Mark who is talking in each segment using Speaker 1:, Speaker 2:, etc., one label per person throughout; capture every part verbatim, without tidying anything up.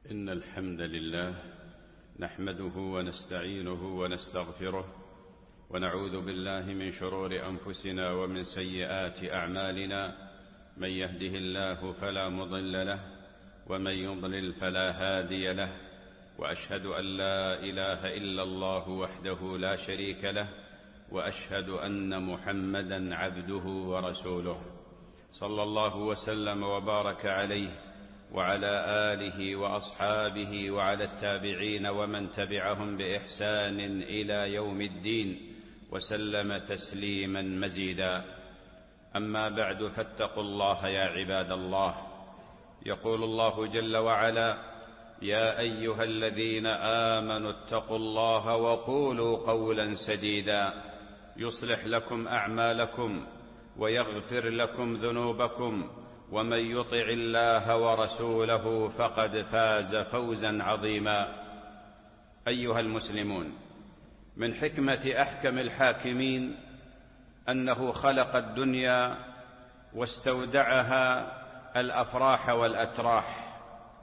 Speaker 1: إن الحمد لله نحمده ونستعينه ونستغفره ونعوذ بالله من شرور أنفسنا ومن سيئات أعمالنا. من يهده الله فلا مضل له ومن يضلل فلا هادي له، وأشهد أن لا إله إلا الله وحده لا شريك له، وأشهد أن محمدا عبده ورسوله، صلى الله وسلم وبارك عليه وعلى آله وأصحابه وعلى التابعين ومن تبعهم بإحسان إلى يوم الدين، وسلم تسليما مزيدا. أما بعد، فاتقوا الله يا عباد الله. يقول الله جل وعلا: يا أيها الذين آمنوا اتقوا الله وقولوا قولا سديدا يصلح لكم أعمالكم ويغفر لكم ذنوبكم، ومن يطع الله ورسوله فقد فاز فوزا عظيما. أيها المسلمون، من حكمة أحكم الحاكمين أنه خلق الدنيا واستودعها الأفراح والأتراح،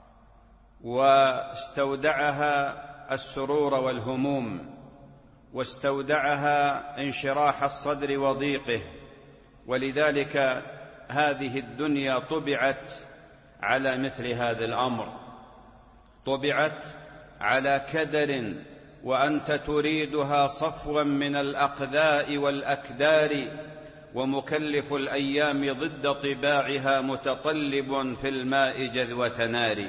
Speaker 1: واستودعها السرور والهموم، واستودعها انشراح الصدر وضيقه. ولذلك هذه الدنيا طبعت على مثل هذا الأمر، طبعت على كدر، وأنت تريدها صفوا من الأقذاء والأكدار، ومكلف الأيام ضد طباعها متطلب في الماء جذوة نار.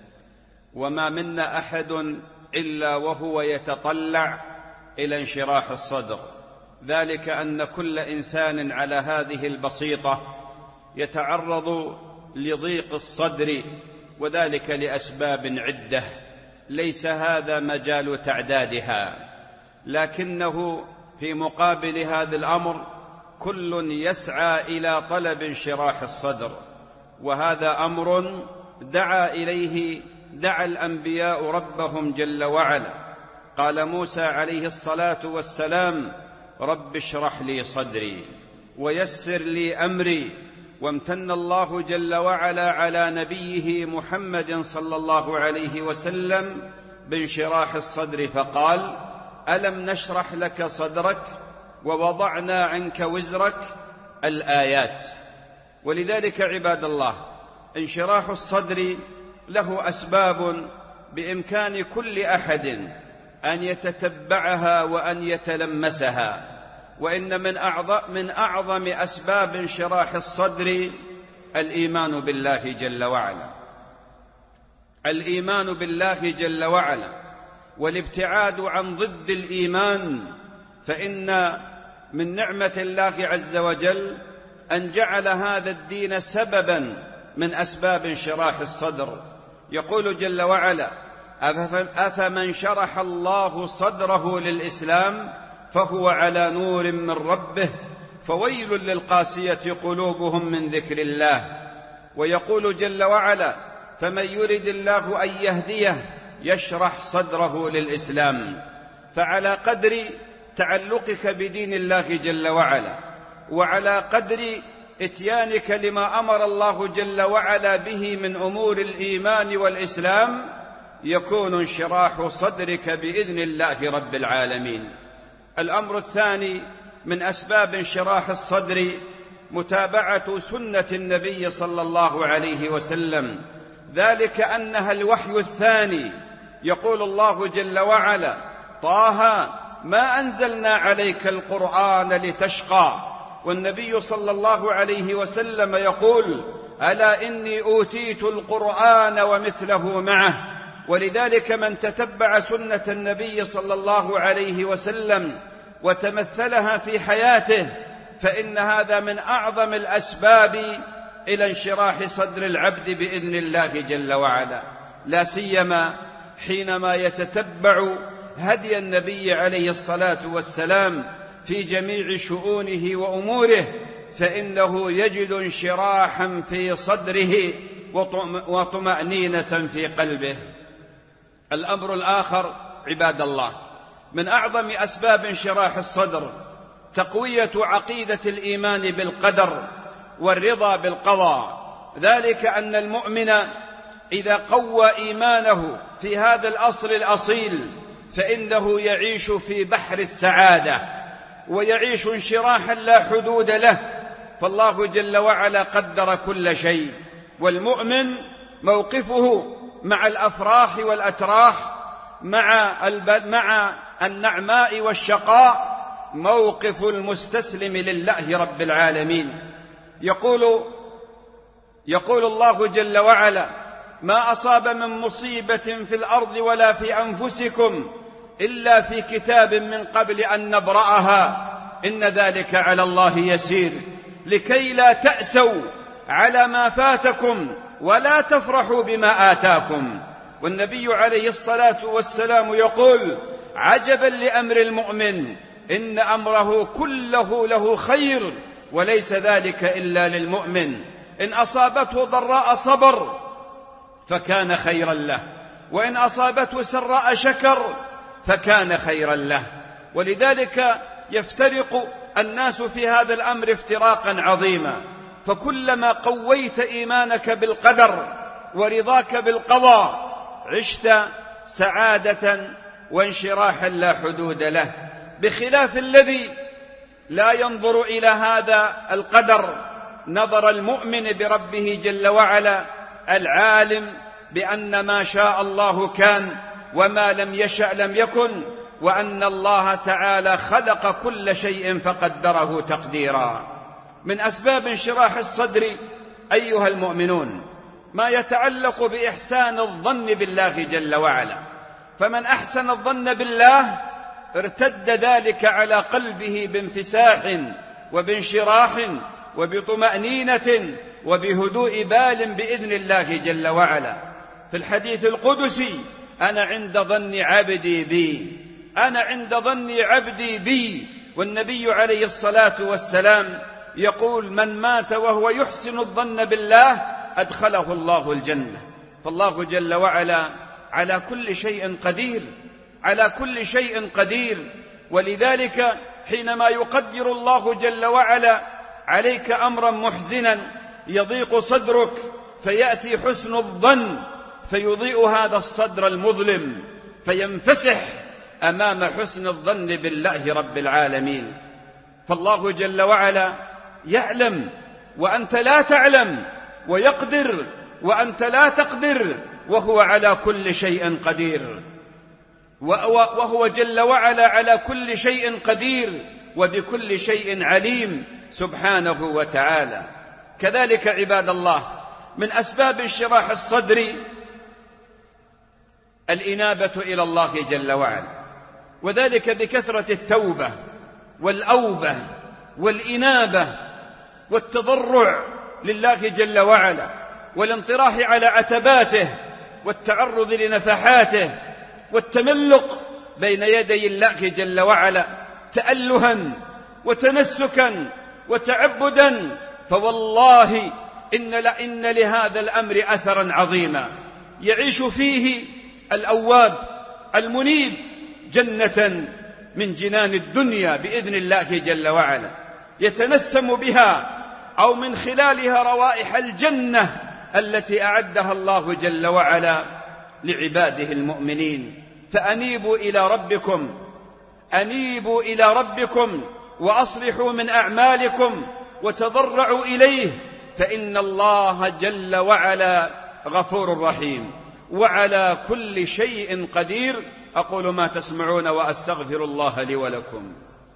Speaker 1: وما منا أحد إلا وهو يتطلع إلى انشراح الصدر، ذلك أن كل إنسان على هذه البسيطة يتعرض لضيق الصدر، وذلك لأسباب عدة ليس هذا مجال تعدادها، لكنه في مقابل هذا الأمر كل يسعى إلى طلب انشراح الصدر، وهذا أمر دعا إليه دعا الأنبياء ربهم جل وعلا. قال موسى عليه الصلاة والسلام: رب اشرح لي صدري ويسر لي أمري. وامتن الله جل وعلا على نبيه محمد صلى الله عليه وسلم بانشراح الصدر، فقال: ألم نشرح لك صدرك ووضعنا عنك وزرك، الآيات. ولذلك عباد الله، انشراح الصدر له أسباب بإمكان كل أحد أن يتتبعها وأن يتلمسها. وإن من أعظم, من أعظم أسباب انشراح الصدر الإيمان بالله جل وعلا، الإيمان بالله جل وعلا، والابتعاد عن ضد الإيمان. فإن من نعمة الله عز وجل أن جعل هذا الدين سببا من أسباب انشراح الصدر. يقول جل وعلا: أفمن شرح الله صدره للإسلام فهو على نور من ربه فويل للقاسية قلوبهم من ذكر الله. ويقول جل وعلا: فمن يرد الله أن يهديه يشرح صدره للإسلام. فعلى قدر تعلقك بدين الله جل وعلا، وعلى قدر اتيانك لما أمر الله جل وعلا به من أمور الإيمان والإسلام، يكون انشراح صدرك بإذن الله رب العالمين. الأمر الثاني من أسباب انشراح الصدر متابعة سنة النبي صلى الله عليه وسلم، ذلك أنها الوحي الثاني. يقول الله جل وعلا: طه ما أنزلنا عليك القرآن لتشقى. والنبي صلى الله عليه وسلم يقول: ألا إني أوتيت القرآن ومثله معه. ولذلك من تتبع سنة النبي صلى الله عليه وسلم وتمثلها في حياته فإن هذا من أعظم الأسباب إلى انشراح صدر العبد بإذن الله جل وعلا، لا سيما حينما يتتبع هدي النبي عليه الصلاة والسلام في جميع شؤونه وأموره، فإنه يجد انشراحا في صدره وطمأنينة في قلبه. الأمر الآخر عباد الله من أعظم أسباب انشراح الصدر تقوية عقيدة الإيمان بالقدر والرضا بالقضاء، ذلك أن المؤمن إذا قوى إيمانه في هذا الأصل الأصيل فإنه يعيش في بحر السعادة ويعيش انشراحا لا حدود له. فالله جل وعلا قدر كل شيء، والمؤمن موقفه مع الأفراح والأتراح، مع مع النعماء والشقاء، موقف المستسلم لله رب العالمين. يقول يقول الله جل وعلا: ما أصاب من مصيبة في الأرض ولا في أنفسكم إلا في كتاب من قبل أن نبرأها إن ذلك على الله يسير، لكي لا تأسوا على ما فاتكم ولا تفرحوا بما آتاكم. والنبي عليه الصلاة والسلام يقول: عجبا لأمر المؤمن إن أمره كله له خير وليس ذلك إلا للمؤمن، إن أصابته ضراء صبر فكان خيرا له، وإن أصابته سراء شكر فكان خيرا له. ولذلك يفترق الناس في هذا الأمر افتراقا عظيما، فكلما قويت إيمانك بالقدر ورضاك بالقضاء عشت سعادة وانشراحا لا حدود له، بخلاف الذي لا ينظر إلى هذا القدر نظر المؤمن بربه جل وعلا العالم بأن ما شاء الله كان وما لم يشأ لم يكن، وأن الله تعالى خلق كل شيء فقدره تقديرا. من أسباب انشراح الصدر أيها المؤمنون ما يتعلق بإحسان الظن بالله جل وعلا، فمن أحسن الظن بالله ارتد ذلك على قلبه بانفساح وبانشراح وبطمأنينة وبهدوء بال بإذن الله جل وعلا. في الحديث القدسي: أنا عند ظن عبدي بي، أنا عند ظن عبدي بي. والنبي عليه الصلاة والسلام يقول: من مات وهو يحسن الظن بالله أدخله الله الجنة. فالله جل وعلا على كل شيء قدير، على كل شيء قدير. ولذلك حينما يقدر الله جل وعلا عليك أمرا محزنا يضيق صدرك فيأتي حسن الظن فيضيء هذا الصدر المظلم فينفسح أمام حسن الظن بالله رب العالمين. فالله جل وعلا يعلم وأنت لا تعلم، ويقدر وأنت لا تقدر، وهو على كل شيء قدير، وهو جل وعلا على كل شيء قدير وبكل شيء عليم سبحانه وتعالى. كذلك عباد الله من أسباب انشراح الصدر الإنابة إلى الله جل وعلا، وذلك بكثرة التوبة والأوبة والإنابة والتضرع لله جل وعلا، والانطراح على عتباته والتعرض لنفحاته والتملق بين يدي الله جل وعلا تألها وتمسكا وتعبدا. فوالله إن, إن لهذا الأمر أثرا عظيما يعيش فيه الأواب المنيب جنة من جنان الدنيا بإذن الله جل وعلا، يتنسم بها أو من خلالها روائح الجنة التي أعدها الله جل وعلا لعباده المؤمنين. فأنيبوا إلى ربكم أنيبوا إلى ربكم وأصلحوا من أعمالكم وتضرعوا إليه، فإن الله جل وعلا غفور رحيم وعلى كل شيء قدير. أقول ما تسمعون وأستغفر الله لي ولكم.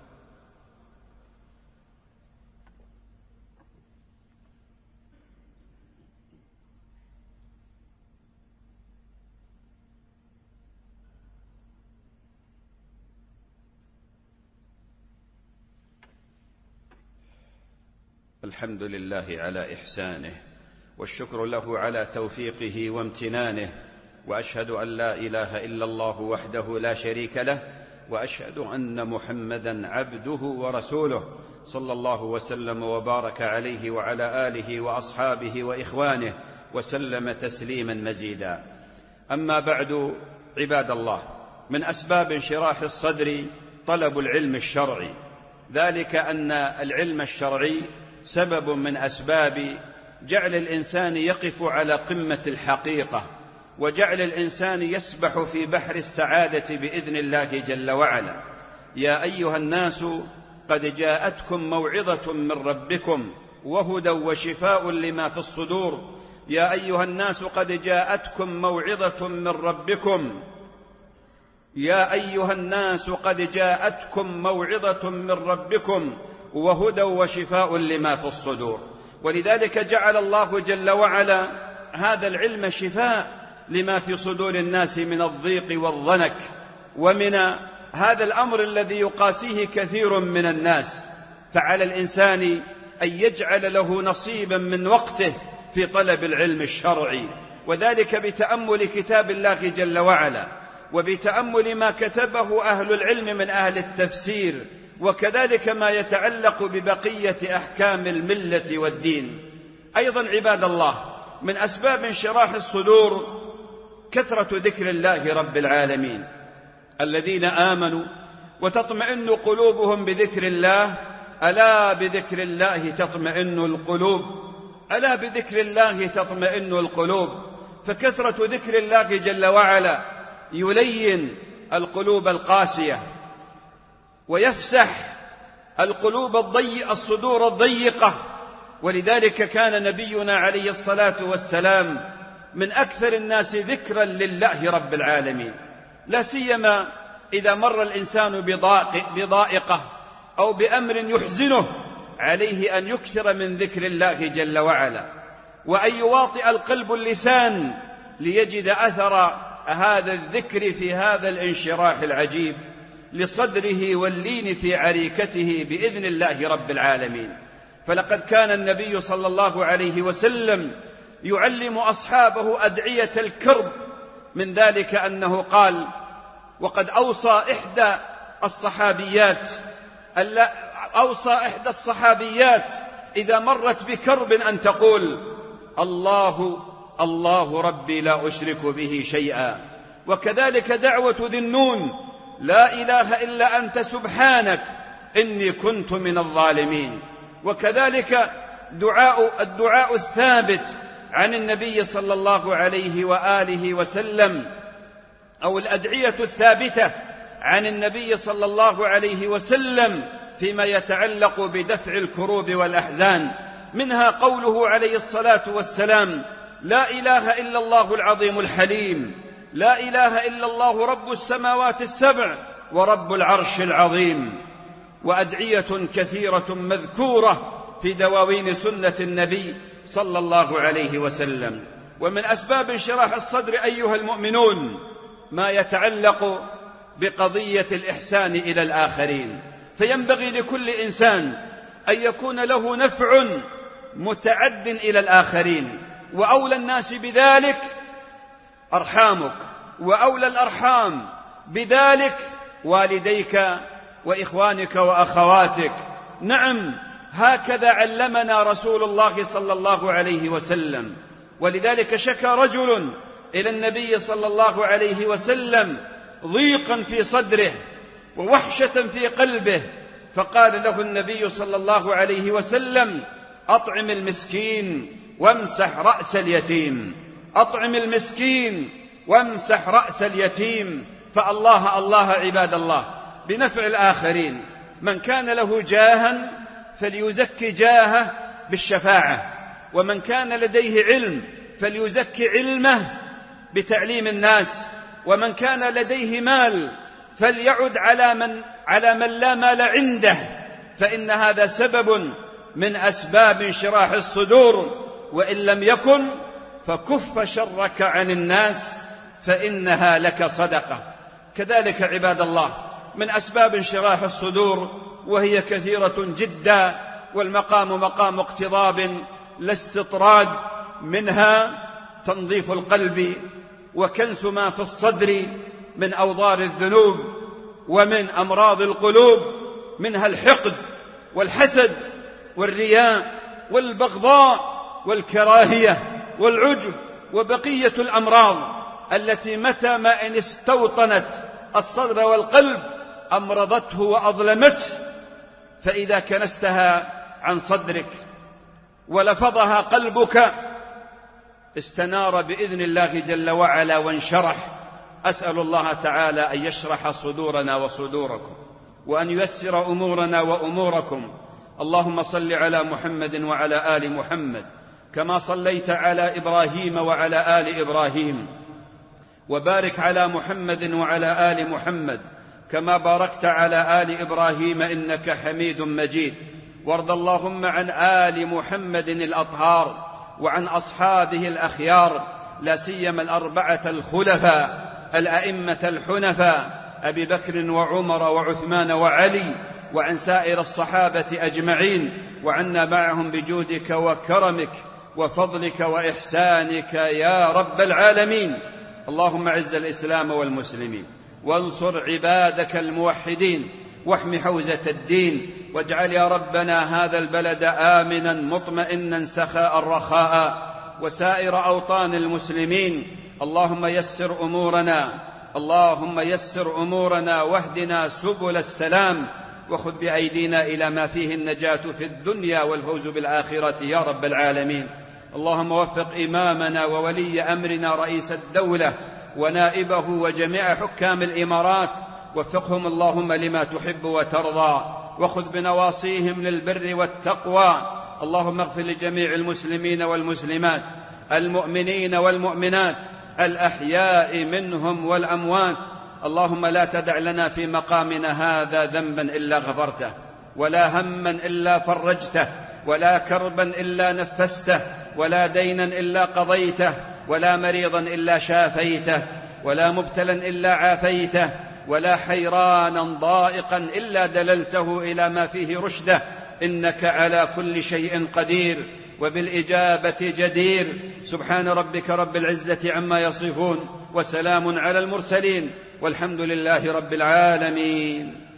Speaker 1: الحمد لله على إحسانه، والشكر له على توفيقه وامتنانه، وأشهد أن لا إله إلا الله وحده لا شريك له، وأشهد أن محمدا عبده ورسوله صلى الله وسلم وبارك عليه وعلى آله وأصحابه وإخوانه وسلم تسليما مزيدا. أما بعد عباد الله، من أسباب انشراح الصدر طلب العلم الشرعي، ذلك أن العلم الشرعي سبب من أسباب جعل الإنسان يقف على قمة الحقيقة، وجعل الإنسان يسبح في بحر السعادة بإذن الله جل وعلا. يا أيها الناس قد جاءتكم موعظة من ربكم وهدى وشفاء لما في الصدور. يا أيها الناس قد جاءتكم موعظة من ربكم يا أيها الناس قد جاءتكم موعظة من ربكم وهدى وشفاء لما في الصدور. ولذلك جعل الله جل وعلا هذا العلم شفاء لما في صدور الناس من الضيق والضنك، ومن هذا الأمر الذي يقاسيه كثير من الناس. فعلى الإنسان أن يجعل له نصيبا من وقته في طلب العلم الشرعي، وذلك بتأمل كتاب الله جل وعلا، وبتأمل ما كتبه أهل العلم من أهل التفسير، وكذلك ما يتعلق ببقية أحكام الملة والدين. أيضا عباد الله، من أسباب انشراح الصدور كثرة ذكر الله رب العالمين. الذين آمنوا وتطمئن قلوبهم بذكر الله، ألا بذكر الله تطمئن القلوب، ألا بذكر الله تطمئن القلوب. فكثرة ذكر الله جل وعلا يلين القلوب القاسية، ويفسح القلوب الضيقة الصدور الضيقة. ولذلك كان نبينا عليه الصلاة والسلام من أكثر الناس ذكرا لله رب العالمين، لا سيما إذا مر الإنسان بضائقة أو بأمر يحزنه، عليه أن يكثر من ذكر الله جل وعلا، وأن يواطئ القلب اللسان ليجد أثر هذا الذكر في هذا الانشراح العجيب لصدره واللين في عريكته بإذن الله رب العالمين. فلقد كان النبي صلى الله عليه وسلم يعلم أصحابه أدعية الكرب، من ذلك أنه قال: وقد أوصى إحدى الصحابيات أوصى إحدى الصحابيات إذا مرت بكرب أن تقول: الله الله ربي لا أشرك به شيئا. وكذلك دعوة ذي النون: لا إله إلا أنت سبحانك إني كنت من الظالمين. وكذلك دعاء الدعاء الثابت عن النبي صلى الله عليه وآله وسلم، أو الأدعية الثابتة عن النبي صلى الله عليه وسلم فيما يتعلق بدفع الكروب والأحزان، منها قوله عليه الصلاة والسلام: لا إله إلا الله العظيم الحليم، لا إله إلا الله رب السماوات السبع ورب العرش العظيم. وأدعية كثيرة مذكورة في دواوين سنة النبي صلى الله عليه وسلم. ومن أسباب انشراح الصدر أيها المؤمنون ما يتعلق بقضية الإحسان إلى الآخرين. فينبغي لكل إنسان أن يكون له نفع متعد إلى الآخرين، وأولى الناس بذلك أرحامك، وأولى الأرحام بذلك والديك وإخوانك وأخواتك. نعم، هكذا علمنا رسول الله صلى الله عليه وسلم. ولذلك شكى رجل إلى النبي صلى الله عليه وسلم ضيقا في صدره ووحشة في قلبه، فقال له النبي صلى الله عليه وسلم: أطعم المسكين وامسح رأس اليتيم، أطعم المسكين وامسح رأس اليتيم. فالله الله عباد الله بنفع الآخرين. من كان له جاها فليزكي جاهه بالشفاعة، ومن كان لديه علم فليزكي علمه بتعليم الناس، ومن كان لديه مال فليعد على من, على من لا مال عنده، فإن هذا سبب من أسباب انشراح الصدور. وإن لم يكن فكف شرك عن الناس فإنها لك صدقة. كذلك عباد الله من أسباب انشراح الصدور، وهي كثيرة جدا، والمقام مقام اقتضاب لا استطراد، منها تنظيف القلب وكنس ما في الصدر من أوضار الذنوب ومن أمراض القلوب، منها الحقد والحسد والرياء والبغضاء والكراهية والعجب وبقية الأمراض التي متى ما إن استوطنت الصدر والقلب أمرضته وأظلمته. فإذا كنستها عن صدرك ولفظها قلبك استنار بإذن الله جل وعلا وانشرح. أسأل الله تعالى أن يشرح صدورنا وصدوركم، وأن ييسر أمورنا وأموركم. اللهم صل على محمد وعلى آل محمد كما صليت على إبراهيم وعلى آل إبراهيم، وبارك على محمد وعلى آل محمد كما باركت على آل إبراهيم إنك حميد مجيد. وارض اللهم عن آل محمد الأطهار وعن أصحابه الأخيار، لا سيما الأربعة الخلفاء الأئمة الحنفاء أبي بكر وعمر وعثمان وعلي، وعن سائر الصحابة أجمعين، وعنا معهم بجودك وكرمك وفضلك وإحسانك يا رب العالمين. اللهم أعز الإسلام والمسلمين، وانصر عبادك الموحدين، واحم حوزة الدين، واجعل يا ربنا هذا البلد آمنا مطمئنا سخاء رخاء، وسائر أوطان المسلمين. اللهم يسر أمورنا، اللهم يسر أمورنا واهدنا سبل السلام، وخذ بأيدينا إلى ما فيه النجاة في الدنيا والفوز بالآخرة يا رب العالمين. اللهم وفق إمامنا وولي أمرنا رئيس الدولة ونائبه وجميع حكام الإمارات، وفقهم اللهم لما تحب وترضى، وخذ بنواصيهم للبر والتقوى. اللهم اغفر لجميع المسلمين والمسلمات، المؤمنين والمؤمنات، الأحياء منهم والأموات. اللهم لا تدع لنا في مقامنا هذا ذنبا إلا غفرته، ولا هما إلا فرجته، ولا كربا إلا نفسته، ولا دينا إلا قضيته، ولا مريضا إلا شافيته، ولا مبتلا إلا عافيته، ولا حيرانا ضائقا إلا دللته إلى ما فيه رشده. إنك على كل شيء قدير وبالإجابة جدير. سبحان ربك رب العزة عما يصفون، وسلام على المرسلين، والحمد لله رب العالمين.